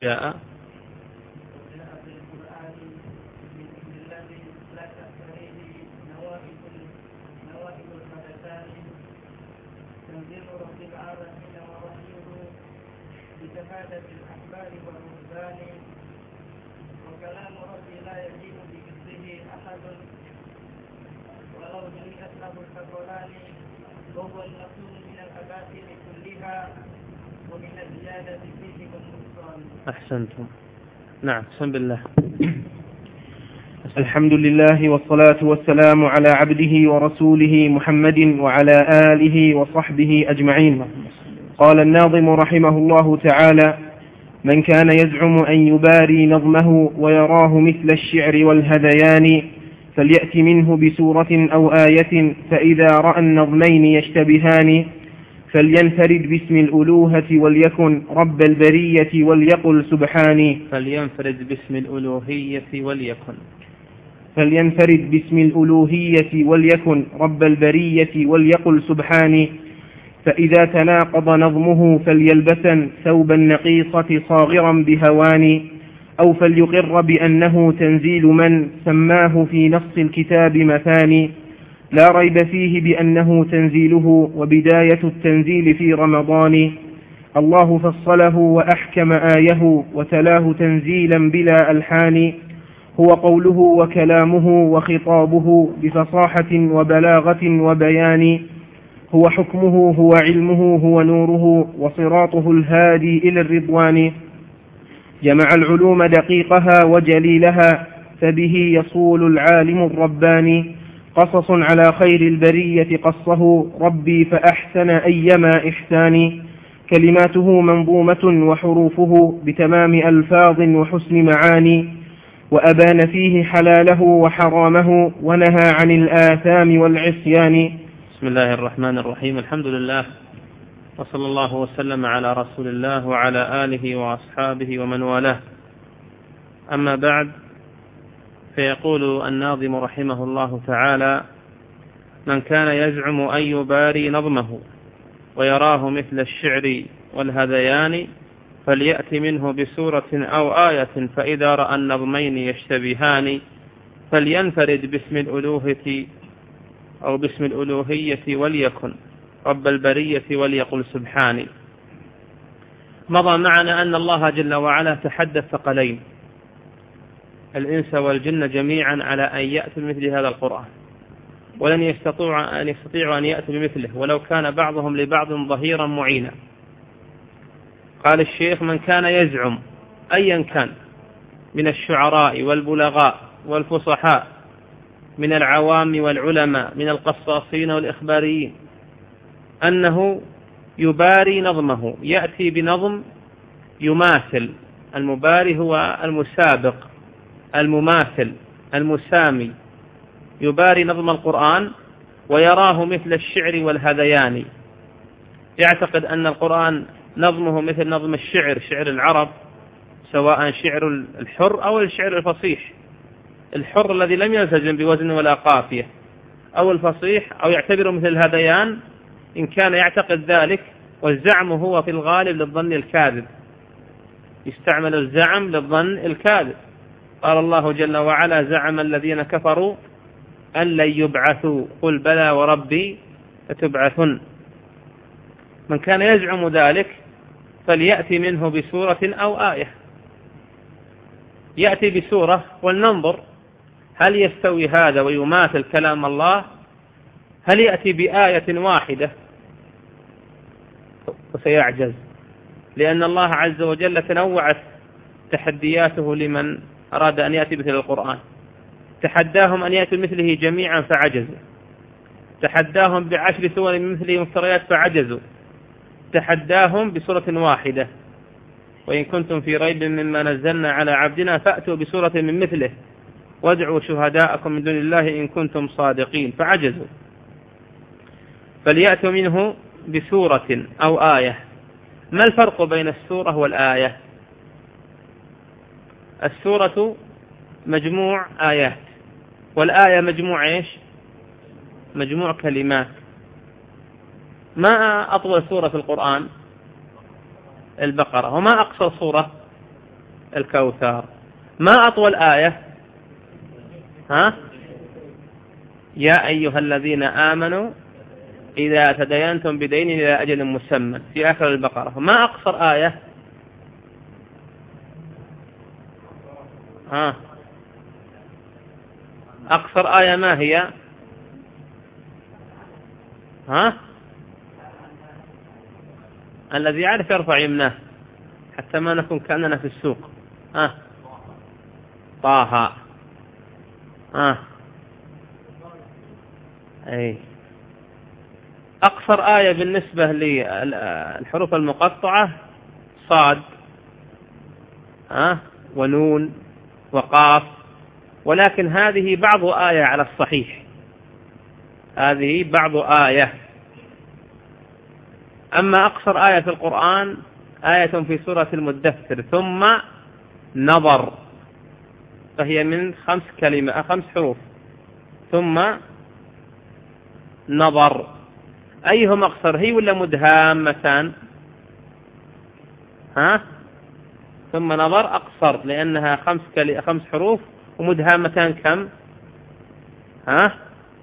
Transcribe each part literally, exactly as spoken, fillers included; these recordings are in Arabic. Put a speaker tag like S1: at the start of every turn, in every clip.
S1: جاء
S2: بشهادة الأحبار والرهبان، وكلام ربي لا يجيء بمثله أحد ولو جمعت له الثقلان، وهو المقصود من الأباطيل كلها ومن الزيادة فيه والنقصان.
S1: أحسنتم. نعم، بسم الله.
S3: الحمد لله والصلاة والسلام على عبده ورسوله محمد وعلى آله وصحبه أجمعين. قال الناظم رحمه الله تعالى: من كان يزعم أن يباري نظمه ويراه مثل الشعر والهذيان، فليأت منه بسورة أو آية، فإذا رأى النظمين يشتبهان، فلينفرد باسم الألوهة وليكن رب البرية وليقل سبحاني.
S1: فلينفرد باسم الألوهية وليكن
S3: فلينفرد باسم الألوهية وليكن رب البرية وليقل سبحاني. فإذا تناقض نظمه فليلبسن ثوب النقيصة صاغرا بهوان، أو فليقر بأنه تنزيل من سماه في نص الكتاب مثاني، لا ريب فيه بأنه تنزيله وبداية التنزيل في رمضان. الله فصله وأحكم آيه وتلاه تنزيلا بلا ألحان، هو قوله وكلامه وخطابه بفصاحة وبلاغة وبيان، هو حكمه هو علمه هو نوره وصراطه الهادي إلى الرضوان. جمع العلوم دقيقها وجليلها، فبه يصول العالم الرباني. قصص على خير البرية قصه ربي فأحسن أيما إحساني، كلماته منظومة وحروفه بتمام ألفاظ وحسن معاني، وأبان فيه حلاله وحرامه ونهى عن الآثام والعصيان.
S1: بسم الله الرحمن الرحيم. الحمد لله، وصلى الله وسلم على رسول الله وعلى آله وأصحابه ومن والاه. أما بعد، فيقول الناظم رحمه الله تعالى: من كان يزعم أن يباري نظمه ويراه مثل الشعر والهذيان، فليأت منه بسورة أو آية، فإذا رأى النظمين يشتبهان، فلينفرد باسم الألوهة أو باسم الألوهية وليكن رب البرية وليقل سبحاني. مضى معنا أن الله جل وعلا تحدى الثقلين الإنس والجن جميعا على أن يأتوا بمثل هذا القرآن، ولن يستطيعوا أن يستطيعوا أن يأتوا بمثله ولو كان بعضهم لبعض ظهيرا معينا. قال الشيخ: من كان يزعم، أيا كان من الشعراء والبلغاء والفصحاء، من العوام والعلماء، من القصاصين والإخباريين، أنه يباري نظمه، يأتي بنظم يماثل. المباري هو المسابق، المماثل، المسامي، يباري نظم القرآن ويراه مثل الشعر والهذيان، يعتقد أن القرآن نظمه مثل نظم الشعر، شعر العرب، سواء شعر الحر أو الشعر الفصيح، الحر الذي لم يلتزم بوزن ولا قافية، أو الفصيح، أو يعتبره مثل الهذيان إن كان يعتقد ذلك. والزعم هو في الغالب للظن الكاذب، يستعمل الزعم للظن الكاذب. قال الله جل وعلا: زعم الذين كفروا أن لن يبعثوا، قل بلى وربي لتبعثن. من كان يزعم ذلك فليأتي منه بسورة أو آية، يأتي بسورة ولننظر هل يستوي هذا ويماثل كلام الله، هل يأتي بآية واحدة وسيعجز، لأن الله عز وجل تنوعت تحدياته لمن أراد أن يأتي مثل القرآن. تحداهم أن يأتوا مثله جميعا فعجزوا، تحداهم بعشر سور من مثله مفتريات فعجزوا، تحداهم بسورة واحدة: وإن كنتم في ريب مما نزلنا على عبدنا فأتوا بسورة من مثله وادعوا شهداءكم من دون الله إن كنتم صادقين، فعجزوا. فليأتوا منه بسورة أو آية. ما الفرق بين السورة والآية؟ السورة مجموع آيات، والآية مجموع إيش؟ مجموع كلمات. ما أطول سورة في القرآن؟ البقرة. وما أقصر سورة؟ الكوثر. ما أطول آية؟ ها؟ يا أيها الذين آمنوا إذا تدينتم بدين إلى أجل مسمى في آخر البقرة. ما أقصر آية؟ ها؟ أقصر آية ما هي؟ ها؟ الذي يعرف يرفع يمناه حتى ما نكون كأننا في السوق. ها؟ طه. ها؟ أي. أقصر آية بالنسبة للحروف المقطعة صاد، ها؟ ونون وقاف، ولكن هذه بعض آية على الصحيح، هذه بعض آية. أما أقصر آية في القرآن آية في سورة المدثر ثم نظر، فهي من خمس كلمة خمس حروف ثم نظر. أيهم أقصر، هي ولا مدهامتان؟ ها؟ ثم نظر أقصر لأنها خمس كلمة خمس حروف، ومدهامتان كم؟ ها؟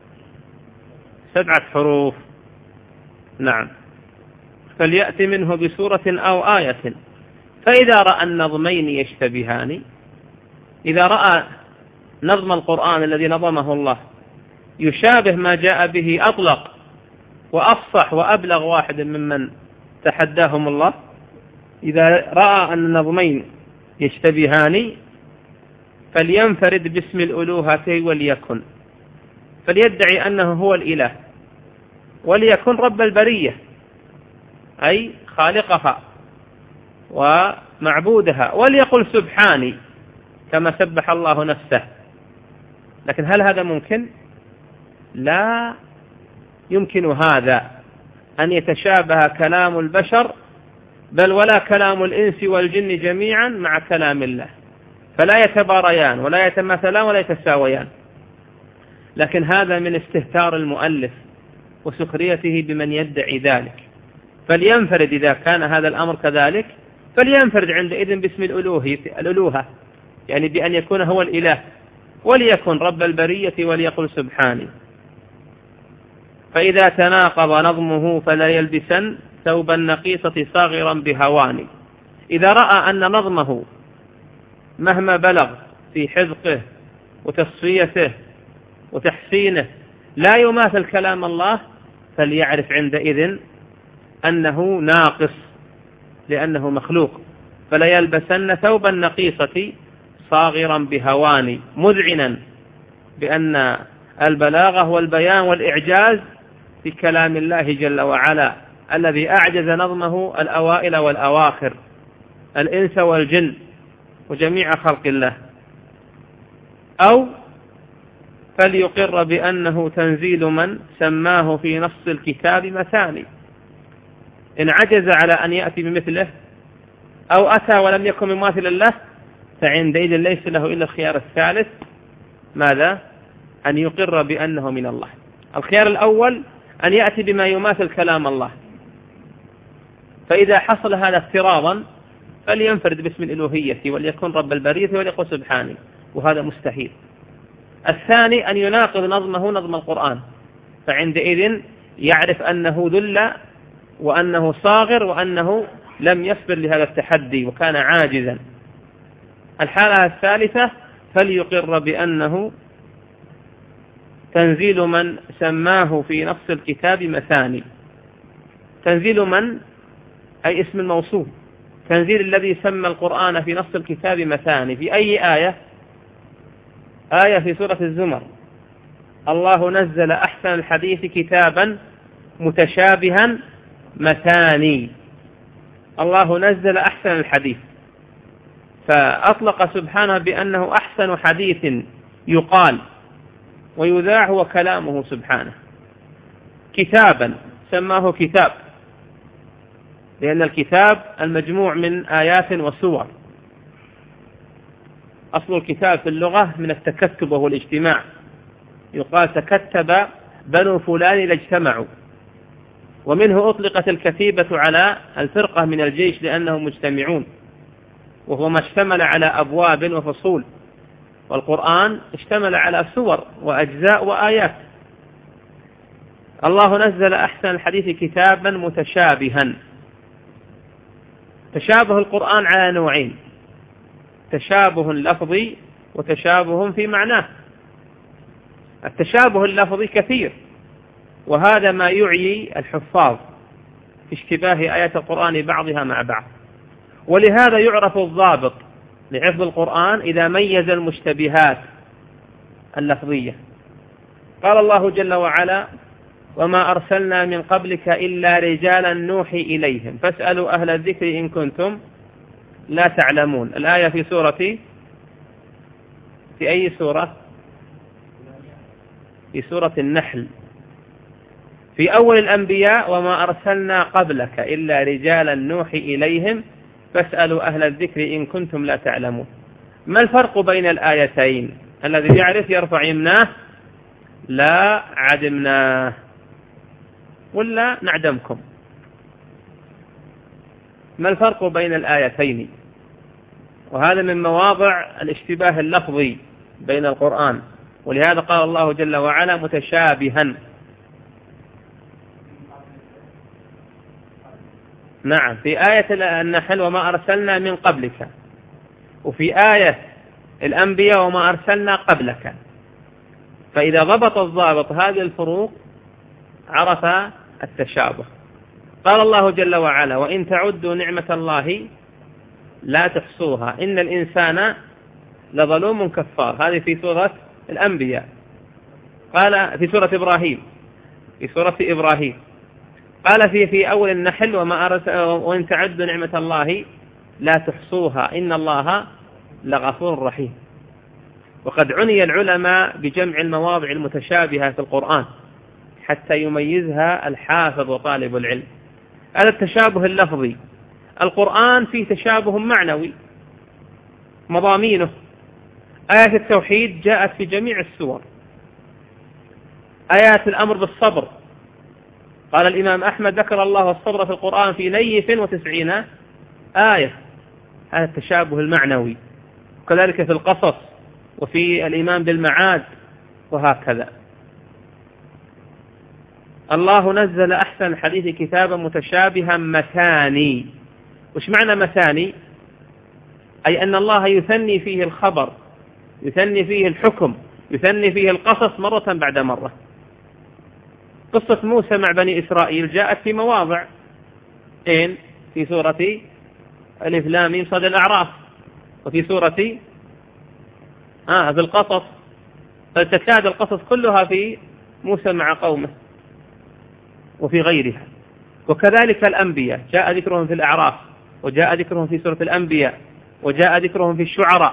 S1: سبعة حروف. نعم. فليأتي منه بسورة أو آية. فإذا رأى النظمين يشتبهان، إذا رأى نظم القرآن الذي نظمه الله يشابه ما جاء به أطلق وأفصح وأبلغ واحد ممن تحداهم الله، إذا رأى أن النظمين يشتبهان فلينفرد باسم الألوهة وليكن، فليدعي أنه هو الإله، وليكن رب البرية أي خالقها ومعبودها، وليقل سبحاني كما سبح الله نفسه. لكن هل هذا ممكن؟ لا يمكن هذا أن يتشابه كلام البشر، بل ولا كلام الإنس والجن جميعا مع كلام الله، فلا يتباريان ولا يتماثلان ولا يتساويان. لكن هذا من استهتار المؤلف وسخريته بمن يدعي ذلك. فلينفرد إذا كان هذا الأمر كذلك، فلينفرد عندئذ باسم الألوهة، يعني بأن يكون هو الإله، وليكن رب البرية وليقل سبحاني. فإذا تناقض نظمه فلا يلبسن ثوب النقيصة صاغرا بهواني. إذا رأى أن نظمه مهما بلغ في حذقه وتصفيته وتحسينه لا يماثل كلام الله، فليعرف عندئذ أنه ناقص لأنه مخلوق. فلا يلبسن ثوب النقيصة صاغرا بهواني، مذعنا بأن البلاغة والبيان والإعجاز في كلام الله جل وعلا الذي أعجز نظمه الأوائل والأواخر، الإنس والجن وجميع خلق الله. أو فليقر بأنه تنزيل من سماه في نص الكتاب مثاني. إن عجز على أن يأتي بمثله أو أتى ولم يكن مماثلا له، فعندئذ ليس له إلا الخيار الثالث، ماذا؟ أن يقر بأنه من الله. الخيار الأول أن يأتي بما يماثل كلام الله، فإذا حصل هذا افتراضا فلينفرد باسم الألوهية وليكن رب البرية وليقل سبحانه، وهذا مستحيل. الثاني أن يناقض نظمه نظم القرآن، فعندئذ يعرف أنه ذل وأنه صاغر وأنه لم يصبر لهذا التحدي وكان عاجزا. الحالة الثالثة فليقر بأنه تنزيل من سماه في نص الكتاب مثاني. تنزيل من أي اسم الموصول، تنزيل الذي سمى القرآن في نص الكتاب مثاني. في أي آية؟ آية في سورة الزمر: الله نزل أحسن الحديث كتابا متشابها مثاني. الله نزل أحسن الحديث، فأطلق سبحانه بأنه أحسن حديث يقال ويذاع هو كلامه سبحانه. كتابا سماه كتاب، لأن الكتاب المجموع من آيات وسور. أصل الكتاب في اللغة من التكتب وهو الاجتماع، يقال تكتب بنو فلان لاجتمعوا، ومنه أطلقت الكتيبة على الفرقة من الجيش لأنهم مجتمعون. وهو ما اشتمل على أبواب وفصول، والقرآن اشتمل على سور وأجزاء وآيات. الله نزل أحسن الحديث كتابا متشابها. تشابه القرآن على نوعين: تشابه لفظي وتشابه في معناه. التشابه اللفظي كثير، وهذا ما يعي الحفاظ في اشتباه آيات القرآن بعضها مع بعض، ولهذا يعرف الضابط لحفظ القرآن إذا ميز المشتبهات اللفظية. قال الله جل وعلا: وما أرسلنا من قبلك إلا رجالا نوحي إليهم فاسألوا أهل الذكر إن كنتم لا تعلمون. الآية في سورة في أي سورة؟ في سورة النحل، في أول الأنبياء: وما أرسلنا قبلك إلا رجالا نوحي إليهم فاسألوا أهل الذكر إن كنتم لا تعلمون. ما الفرق بين الآيتين؟ الذي يعرف يرفع يمناه. لا عدمناه ولا نعدمكم. ما الفرق بين الآيتين؟ وهذا من مواضع الاشتباه اللفظي بين القرآن، ولهذا قال الله جل وعلا: متشابها. نعم، في آية النحل: وما أرسلنا من قبلك، وفي آية الأنبياء: وما أرسلنا قبلك. فإذا ضبط الضابط هذه الفروق عرف التشابه. قال الله جل وعلا: وإن تعدوا نعمة الله لا تحصوها إن الإنسان لظلوم كفار. هذه في سورة الأنبياء. قال في سورة إبراهيم في سورة إبراهيم قال في في أول النحل: وما أرسل وإن تعدوا نعمة الله لا تحصوها إن الله لغفور رحيم. وقد عني العلماء بجمع المواضع المتشابهة في القرآن حتى يميزها الحافظ وطالب العلم. هذا التشابه اللفظي. القرآن فيه تشابه معنوي، مضامينه. آيات التوحيد جاءت في جميع السور. آيات الأمر بالصبر، قال الإمام أحمد: ذكر الله الصبر في القرآن في نيف وتسعين آية. هذا التشابه المعنوي. وكذلك في القصص وفي الإيمان بالمعاد وهكذا. الله نزل أحسن الحديث كتابا متشابها مثاني. وش معنى مثاني؟ أي أن الله يثني فيه الخبر، يثني فيه الحكم، يثني فيه القصص مرة بعد مرة. قصة موسى مع بني إسرائيل جاءت في مواضع، إن في سورة ألف لام ميم صاد الأعراف، وفي سورة آه في القصص، فتكاد القصص كلها في موسى مع قومه وفي غيرها. وكذلك الأنبياء جاء ذكرهم في الأعراف، وجاء ذكرهم في سورة الأنبياء، وجاء ذكرهم في الشعراء.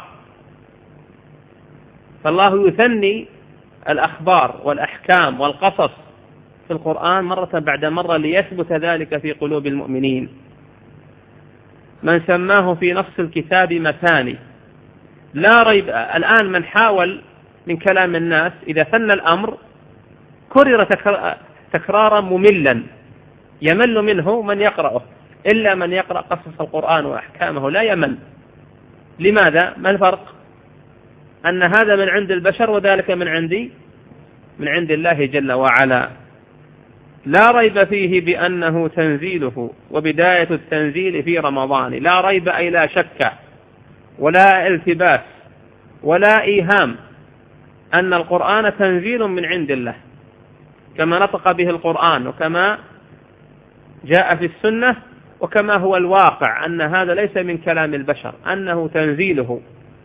S1: فالله يثني الأخبار والأحكام والقصص في القرآن مرة بعد مرة ليثبت ذلك في قلوب المؤمنين. من سماه في نص الكتاب مثاني. لا ريب، الآن من حاول من كلام الناس إذا ثنى الأمر كرر تكرارا مملا يمل منه من يقرأه، إلا من يقرأ قصص القرآن وأحكامه لا يمل. لماذا؟ ما الفرق؟ أن هذا من عند البشر وذلك من عندي من عند الله جل وعلا. لا ريب فيه بأنه تنزيله وبداية التنزيل في رمضان. لا ريب أي لا شك ولا التباس ولا إيهام أن القرآن تنزيل من عند الله كما نطق به القرآن، وكما جاء في السنة، وكما هو الواقع أن هذا ليس من كلام البشر، أنه تنزيله.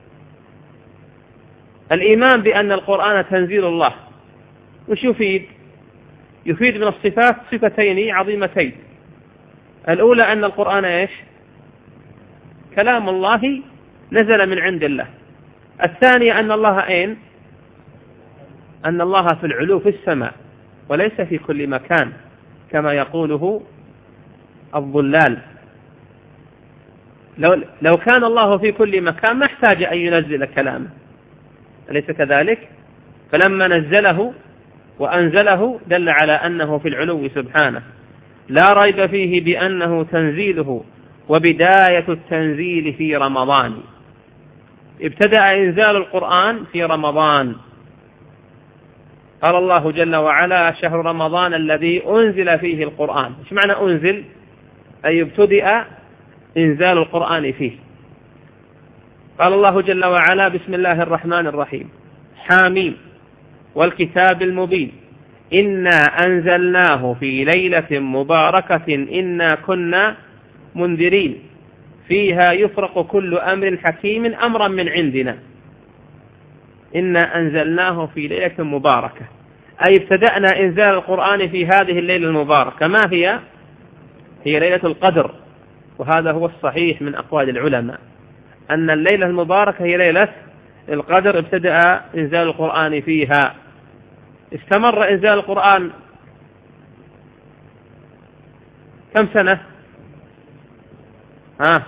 S1: الإيمان بأن القرآن تنزيل الله وش يفيد؟ يفيد من الصفات صفتين عظيمتين. الأولى أن القرآن إيش؟ كلام الله نزل من عند الله. الثانية أن الله أين؟ أن الله في العلو في السماء وليس في كل مكان كما يقوله الضلال. لو, لو كان الله في كل مكان ما احتاج أن ينزل كلامه، أليس كذلك؟ فلما نزله وأنزله دل على أنه في العلو سبحانه. لا ريب فيه بأنه تنزيله وبداية التنزيل في رمضان. ابتدأ إنزال القرآن في رمضان. قال الله جل وعلا: شهر رمضان الذي أنزل فيه القرآن. إيش معنى أنزل؟ أي ابتدأ إنزال القرآن فيه. قال الله جل وعلا: بسم الله الرحمن الرحيم، حاميم والكتاب المبين، إنا أنزلناه في ليلة مباركة إنا كنا منذرين فيها يفرق كل أمر حكيم أمرا من عندنا. إنا أنزلناه في ليلة مباركة، أي ابتدأنا إنزال القرآن في هذه الليلة المباركة. ما هي؟ هي ليلة القدر، وهذا هو الصحيح من أقوال العلماء أن الليلة المباركة هي ليلة القدر، ابتدأ إنزال القرآن فيها. استمر إنزال القرآن كم سنة؟ ها؟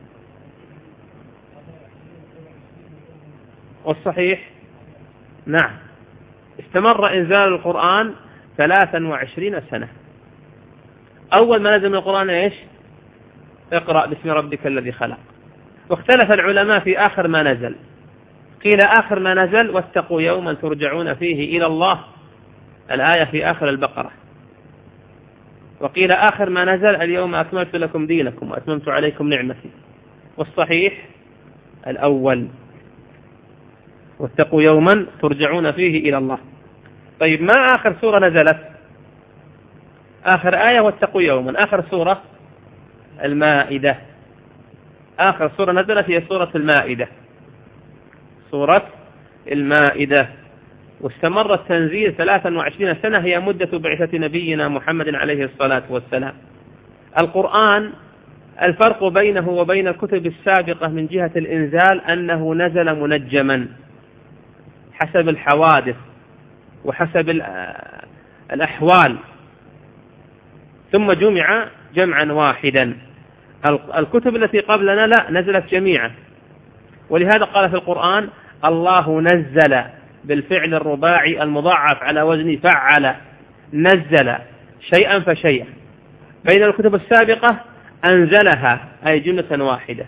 S1: والصحيح نعم، استمر إنزال القرآن ثلاثا وعشرين سنة. أول ما نزل من القرآن إيش؟ اقرأ باسم ربك الذي خلق. واختلف العلماء في آخر ما نزل، قيل آخر ما نزل: واتقوا يوما ترجعون فيه إلى الله، الآية في آخر البقرة. وقيل آخر ما نزل: اليوم أكملت لكم دينكم وأتممت عليكم نعمتي. والصحيح الأول: واتقوا يوما ترجعون فيه إلى الله. طيب، ما آخر سورة نزلت؟ آخر آية واتقوا يوما. آخر سورة المائدة. آخر سورة نزلت هي سورة المائدة، سورة المائدة. واستمر التنزيل ثلاثا وعشرين سنة، هي مدة بعثة نبينا محمد عليه الصلاة والسلام. القرآن الفرق بينه وبين الكتب السابقة من جهة الإنزال أنه نزل منجما حسب الحوادث وحسب الأحوال، ثم جمع جمعا واحدا. الكتب التي قبلنا لا، نزلت جميعا. ولهذا قال في القرآن: الله نزل، بالفعل الرباعي المضاعف على وزن فعل، نزل شيئا فشيئا. بين الكتب السابقة أنزلها، أي جملة واحدة.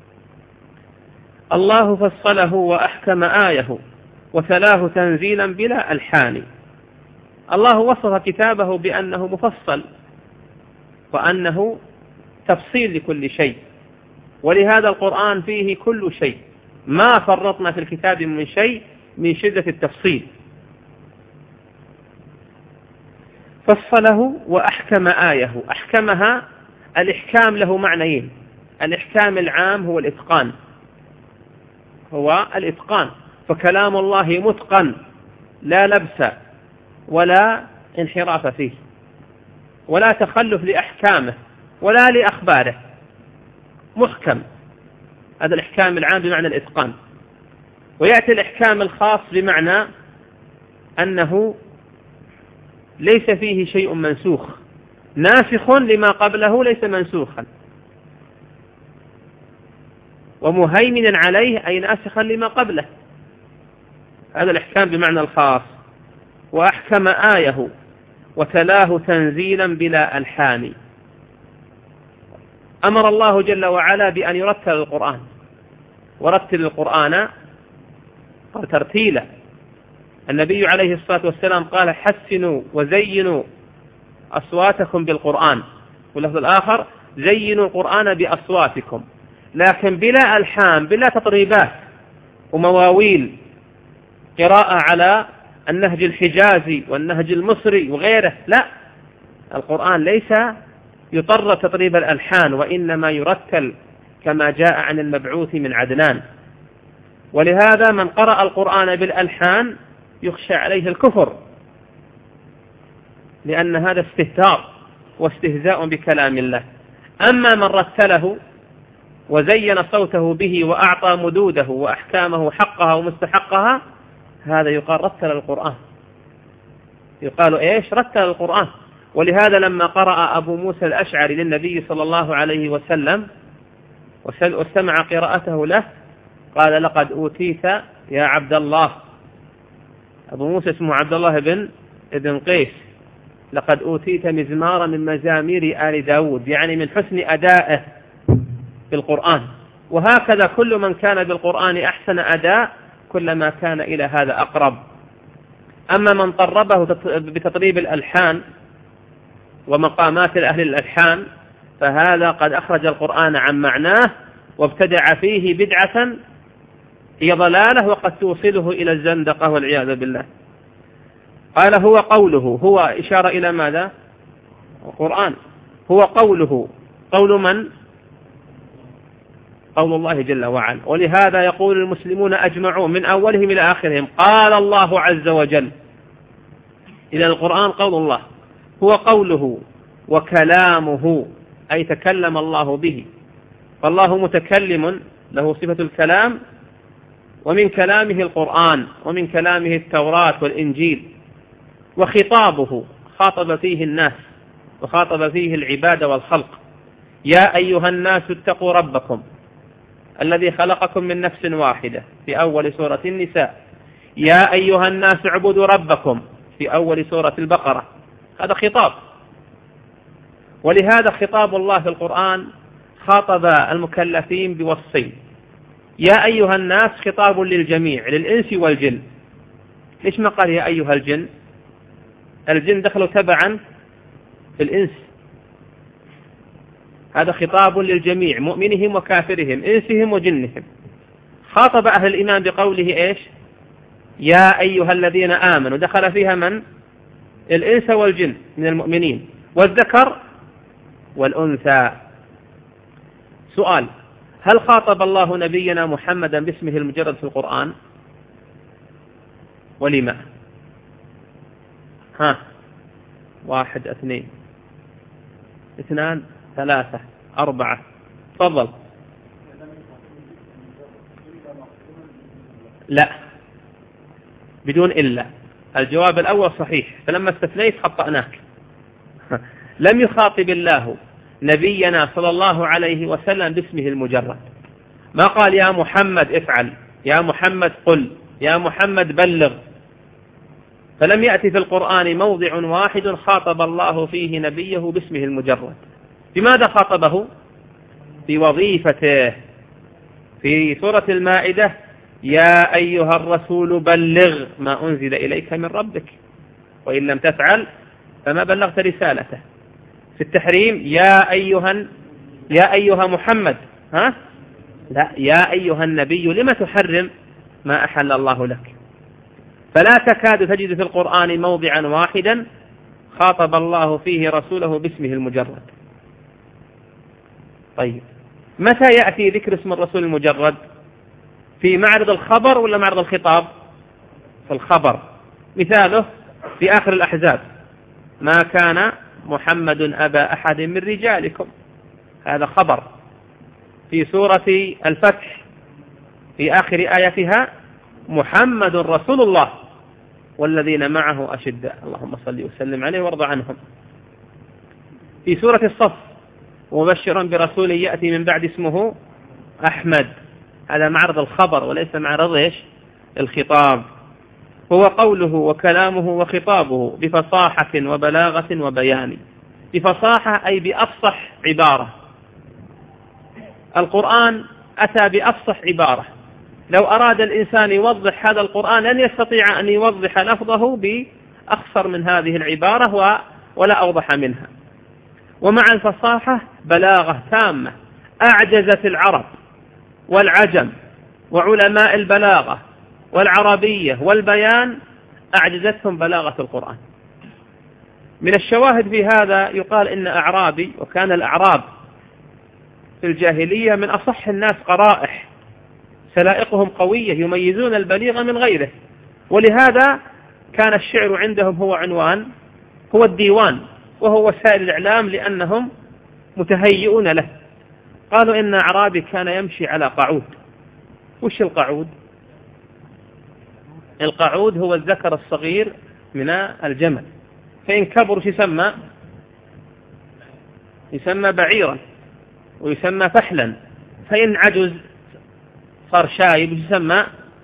S1: الله فصله وأحكم آيه وتلاه تنزيلا بلا ألحان. الله وصف كتابه بأنه مفصل وأنه تفصيل لكل شيء، ولهذا القرآن فيه كل شيء، ما فرطنا في الكتاب من شيء من شدة التفصيل. فصله وأحكم آيه. أحكمها، الإحكام له معنيين: الإحكام العام هو الإتقان، هو الإتقان، فكلام الله متقن لا لبس ولا انحراف فيه ولا تخلف لأحكامه ولا لأخباره، محكم. هذا الإحكام العام بمعنى الإتقان. ويأتي الإحكام الخاص بمعنى أنه ليس فيه شيء منسوخ، ناسخ لما قبله ليس منسوخا، ومهيمن عليه أي ناسخا لما قبله. هذا الإحكام بمعنى الخاص. وأحكم آيه وتلاه تنزيلا بلا ألحان. أمر الله جل وعلا بأن يرتل القرآن، ورتل القرآن قال ترتيلا. النبي عليه الصلاة والسلام قال: حسنوا وزينوا أصواتكم بالقرآن. واللفظ الآخر: زينوا القرآن بأصواتكم، لكن بلا ألحان، بلا تطريبات ومواويل، قراءة على النهج الحجازي والنهج المصري وغيره. لا، القرآن ليس يطر تطريب الألحان، وإنما يرتل كما جاء عن المبعوث من عدنان. ولهذا من قرأ القرآن بالألحان يخشى عليه الكفر، لأن هذا استهتار واستهزاء بكلام الله. أما من رتله وزين صوته به وأعطى مدوده وأحكامه حقها ومستحقها، هذا يقال رتل القرآن، يقال إيش؟ رتل القرآن. ولهذا لما قرأ أبو موسى الأشعري للنبي صلى الله عليه وسلم واستمع قراءته له، قال: لقد أوتيت يا عبد الله. أبو موسى اسمه عبد الله بن ابن قيس. لقد أوتيت مزمارا من مزامير آل داود، يعني من حسن أدائه بالقرآن، وهكذا كل من كان بالقرآن أحسن أداء كلما كان إلى هذا أقرب. أما من طربه بتطريب الألحان ومقامات أهل الألحان فهذا قد أخرج القرآن عن معناه وابتدع فيه بدعة هي ضلالة وقد توصله إلى الزندقة والعياذ بالله. قال هو قوله، هو إشارة إلى ماذا؟ القرآن. هو قوله، قول من؟ قول الله جل وعلا. ولهذا يقول المسلمون أجمعون من أولهم إلى آخرهم قال الله عز وجل. إذا القرآن قول الله، هو قوله وكلامه، أي تكلم الله به، فالله متكلم له صفة الكلام، ومن كلامه القرآن، ومن كلامه التوراة والإنجيل. وخطابه، خاطب فيه الناس وخاطب فيه العباد والخلق. يا أيها الناس اتقوا ربكم الذي خلقكم من نفس واحدة في أول سورة النساء. يا أيها الناس اعبدوا ربكم في أول سورة البقرة. هذا خطاب. ولهذا خطاب الله في القرآن خاطب المكلفين بوصفين. يا أيها الناس خطاب للجميع، للإنس والجن. ليش ما قال يا أيها الجن؟ الجن دخلوا تبعا في الإنس. هذا خطاب للجميع، مؤمنهم وكافرهم، إنسهم وجنهم. خاطب أهل الإيمان بقوله إيش؟ يا أيها الذين آمنوا، دخل فيها من؟ الإنس والجن من المؤمنين، والذكر والأنثى. سؤال: هل خاطب الله نبينا محمدا باسمه المجرد في القرآن؟ ولما؟ ها، واحد اثنين اثنان ثلاثة أربعة، تفضل. لا، بدون إلا. الجواب الأول صحيح، فلما استثنيت خطأناك. لم يخاطب الله نبينا صلى الله عليه وسلم باسمه المجرد. ما قال يا محمد افعل، يا محمد قل، يا محمد بلغ. فلم يأتي في القرآن موضع واحد خاطب الله فيه نبيه باسمه المجرد. بماذا خاطبه؟ في وظيفته. في سورة المائدة: يا أيها الرسول بلغ ما أنزل إليك من ربك وإن لم تفعل فما بلغت رسالته. في التحريم: يا أيها يا أيها محمد، ها؟ لا، يا أيها النبي لما تحرم ما أحل الله لك. فلا تكاد تجد في القرآن موضعا واحدا خاطب الله فيه رسوله باسمه المجرد. طيب، متى يأتي ذكر اسم الرسول المجرد؟ في معرض الخبر ولا معرض الخطاب؟ في الخبر. مثاله في آخر الأحزاب: ما كان محمد أبا أحد من رجالكم. هذا خبر. في سورة الفتح في آخر آياتها: محمد رسول الله والذين معه أشداء. اللهم صل وسلم عليه وارض عنهم. في سورة الصف: ومبشرا برسول يأتي من بعد اسمه أحمد. هذا معرض الخبر وليس معرض إيش؟ الخطاب. هو قوله وكلامه وخطابه بفصاحة وبلاغة وبيان. بفصاحة أي بأفصح عبارة. القرآن أتى بأفصح عبارة. لو أراد الإنسان يوضح هذا القرآن لن يستطيع أن يوضح لفظه بأخصر من هذه العبارة ولا أوضح منها. ومع الفصاحة بلاغة تامة أعجزت العرب والعجم وعلماء البلاغة والعربية والبيان، أعجزتهم بلاغة القرآن. من الشواهد في هذا يقال إن أعرابي، وكان الأعراب في الجاهلية من أصح الناس قرائح، سلائقهم قوية يميزون البليغ من غيره، ولهذا كان الشعر عندهم هو عنوان، هو الديوان، وهو وسائل الإعلام لأنهم متهيئون له. قالوا إن أعرابي كان يمشي على قعود. وش القعود؟ القعود هو الذكر الصغير من الجمل، فإن كبر يسمى يسمى بعيرا ويسمى فحلا، فإن عجز صار شايب يسمى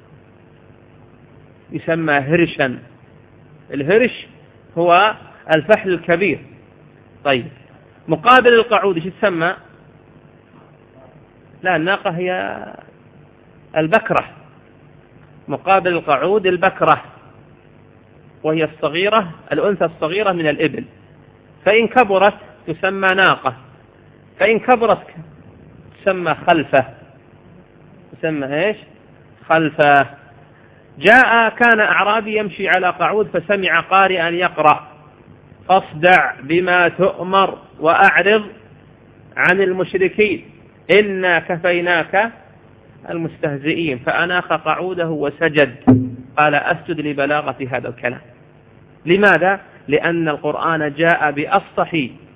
S1: يسمى هرشا. الهرش هو الفحل الكبير. طيب، مقابل القعود ايش يسمى؟ لا، الناقة هي البكرة، مقابل القعود البكرة، وهي الصغيرة، الأنثى الصغيرة من الإبل. فإن كبرت تسمى ناقة، فإن كبرت تسمى خلفة، تسمى إيش؟ خلفة. جاء كان أعرابي يمشي على قعود فسمع قارئا يقرأ: فاصدع بما تؤمر وأعرض عن المشركين إنا كفيناك المستهزئين، فأناخ قعوده وسجد. قال: أسجد لبلاغة هذا الكلام. لماذا؟ لأن القرآن جاء بأفصح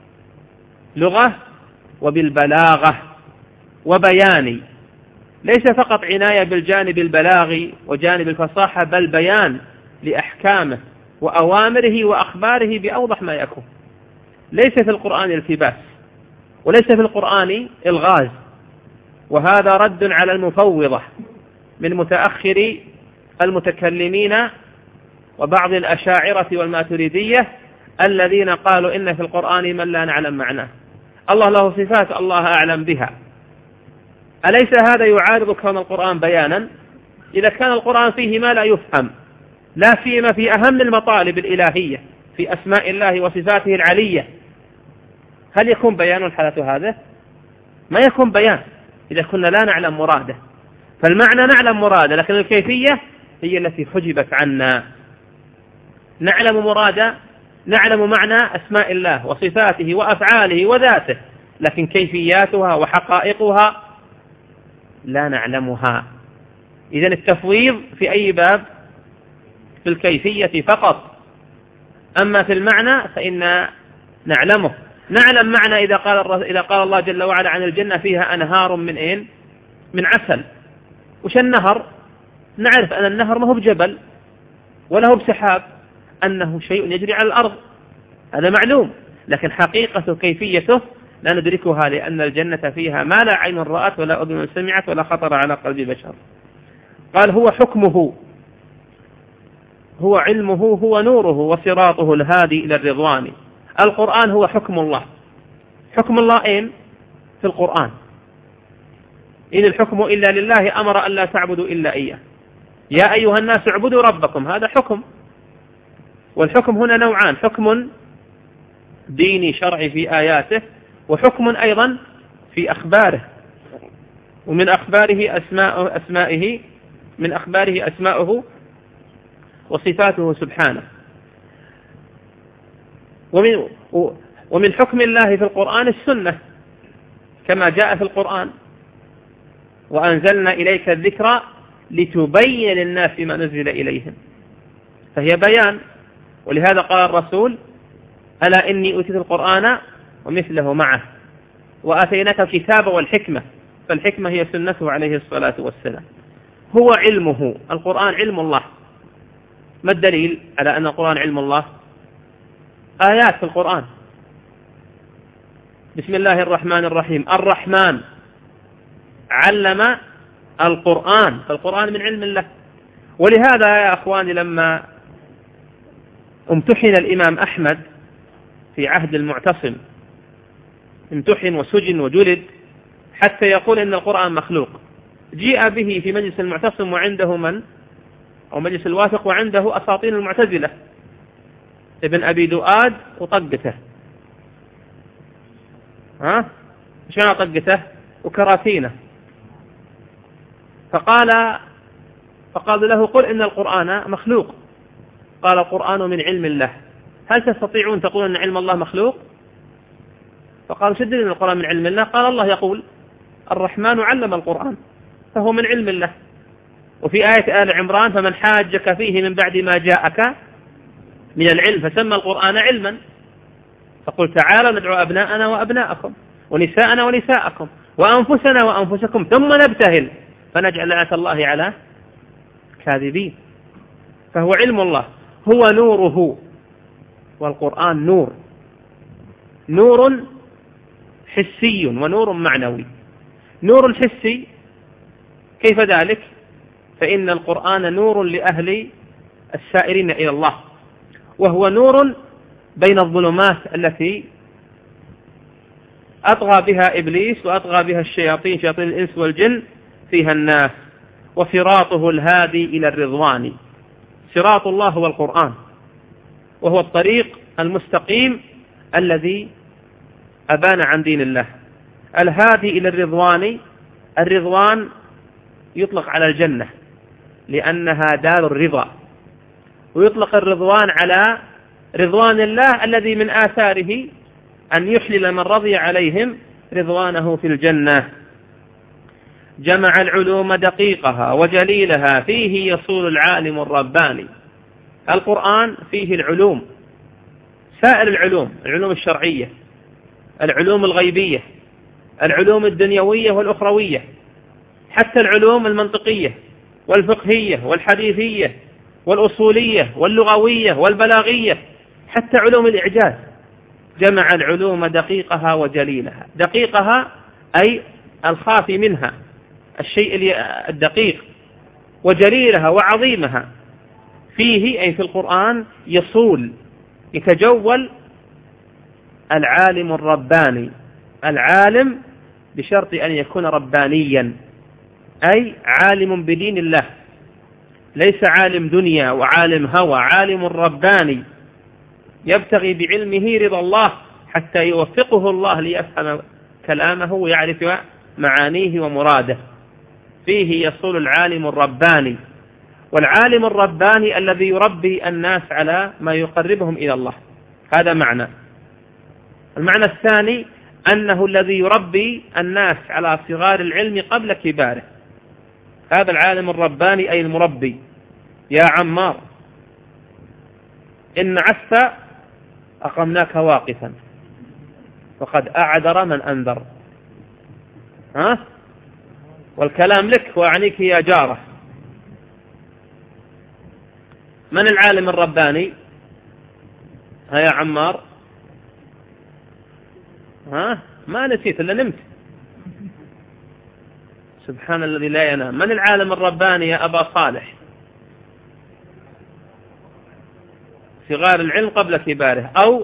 S1: لغة وبالبلاغة وبيان، ليس فقط عناية بالجانب البلاغي وجانب الفصاحة، بل بيان لأحكامه وأوامره وأخباره بأوضح ما يكون. ليس في القرآن التباس، وليس في القرآن الغاز، وهذا رد على المفوضة من متأخر المتكلمين وبعض الأشاعرة والماتريدية الذين قالوا إن في القرآن من لا نعلم معناه. الله له صفات الله أعلم بها. أليس هذا يعارض كون القرآن بيانا؟ إذا كان القرآن فيه ما لا يفهم، لا سيما في أهم المطالب الإلهية في أسماء الله وصفاته العلية، هل يكون بيان الحالة هذا؟ ما يكون بيان إذا كنا لا نعلم مراده. فالمعنى نعلم مراده، لكن الكيفية هي التي حجبت عنا. نعلم مراده، نعلم معنى أسماء الله وصفاته وأفعاله وذاته، لكن كيفياتها وحقائقها لا نعلمها. إذن التفويض في أي باب؟ في الكيفية فقط، أما في المعنى فإن نعلمه. نعلم معنى إذا قال إذا قال الله جل وعلا عن الجنة: فيها أنهار من إيه؟ من عسل. وش النهر؟ نعرف أن النهر ما هو بجبل ولا هو بسحاب، أنه شيء يجري على الأرض، هذا معلوم، لكن حقيقة كيفيته لا ندركها، لأن الجنة فيها ما لا عين رأت ولا أذن سمعت ولا خطر على قلب بشر. قال: هو حكمه، هو علمه، هو نوره وصراطه الهادي إلى الرضوان. القرآن هو حكم الله. حكم الله أين؟ في القرآن. إن الحكم إلا لله أمر أن لا تعبدوا إلا إياه، يا أيها الناس اعبدوا ربكم، هذا حكم. والحكم هنا نوعان: حكم ديني شرعي في آياته، وحكم أيضا في أخباره. ومن أخباره أسماء أسمائه من أخباره أسماؤه وصفاته سبحانه. ومن ومن حكم الله في القرآن السنة، كما جاء في القرآن: وأنزلنا إليك الذكر لتبين للناس ما نزل إليهم، فهي بيان. ولهذا قال الرسول: ألا إني أوتيت القرآن ومثله معه وآتيناك الكتاب والحكمة، فالحكمة هي سنته عليه الصلاة والسلام. هو علمه، القرآن علم الله. ما الدليل على أن القرآن علم الله؟ آيات في القرآن. بسم الله الرحمن الرحيم، الرحمن علم القرآن، فالقرآن من علم الله. ولهذا يا أخواني لما امتحن الإمام أحمد في عهد المعتصم، امتحن وسجن وجلد حتى يقول إن القرآن مخلوق، جيء به في مجلس المعتصم وعنده من؟ أو مجلس الواثق، وعنده أساطين المعتزلة ابن أبي دؤاد وطقته. ها؟ مش معنى طقته؟ وكراتينه. فقال فقال له: قل إن القرآن مخلوق. قال: القرآن من علم الله. هل تستطيعون تقولون أن علم الله مخلوق؟ فقال: شدد أن القرآن من علم الله. قال: الله يقول: الرحمن علم القرآن، فهو من علم الله. وفي آية آل عمران: فمن حاجك فيه من بعد ما جاءك من العلم، فسمى القرآن علما. فقل: تعالوا ندعو أبناءنا وأبناءكم ونساءنا ونساءكم وأنفسنا وأنفسكم ثم نبتهل فنجعل لعنة الله على كاذبين. فهو علم الله، هو نوره، والقرآن نور، نور حسي ونور معنوي. نور حسي كيف ذلك؟ فإن القرآن نور لأهل السائرين إلى الله، وهو نور بين الظلمات التي أطغى بها إبليس وأطغى بها الشياطين شياطين الإنس والجن فيها الناس. وصراطه الهادي إلى الرضوان، صراط الله هو القرآن، وهو الطريق المستقيم الذي أبان عن دين الله. الهادي إلى الرضوان، الرضوان يطلق على الجنة لأنها دار الرضا، ويطلق الرضوان على رضوان الله الذي من آثاره أن يحلل من رضي عليهم رضوانه في الجنة. جمع العلوم دقيقها وجليلها، فيه يصول العالم الرباني. القرآن فيه العلوم، سائر العلوم، العلوم الشرعية، العلوم الغيبية، العلوم الدنيوية والأخروية، حتى العلوم المنطقية والفقهية والحديثية والأصولية واللغوية والبلاغية، حتى علوم الإعجاز. جمع العلوم دقيقها وجليلها، دقيقها أي الخافي منها، الشيء الدقيق، وجليلها وعظيمها. فيه أي في القرآن يصول يتجول العالم الرباني. العالم بشرط أن يكون ربانيا، أي عالم بدين الله، ليس عالم دنيا وعالم هوى، عالم رباني يبتغي بعلمه رضا الله حتى يوفقه الله ليفهم كلامه ويعرف معانيه ومراده. فيه يصول العالم الرباني، والعالم الرباني الذي يربي الناس على ما يقربهم إلى الله. هذا معنى. المعنى الثاني أنه الذي يربي الناس على صغار العلم قبل كباره. هذا العالم الرباني أي المربي. يا عمار إن عست أقمناك واقفا وقد أعذر من أنذر. ها؟ والكلام لك وأعنيك يا جارة. من العالم الرباني؟ ها يا عمار؟ ها؟ ما نسيت إلا نمت. سبحان الذي لا ينام. من العالم الرباني يا أبا صالح؟ صغار العلم قبل كباره، أو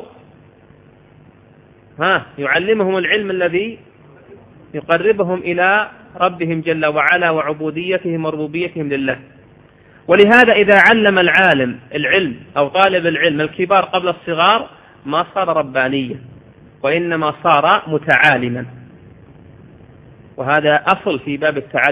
S1: ها يعلمهم العلم الذي يقربهم إلى ربهم جل وعلا وعبوديتهم وربوبيتهم لله. ولهذا إذا علم العالم العلم أو طالب العلم الكبار قبل الصغار ما صار ربانيا، وإنما صار متعالما. وهذا أصل في باب التعلم.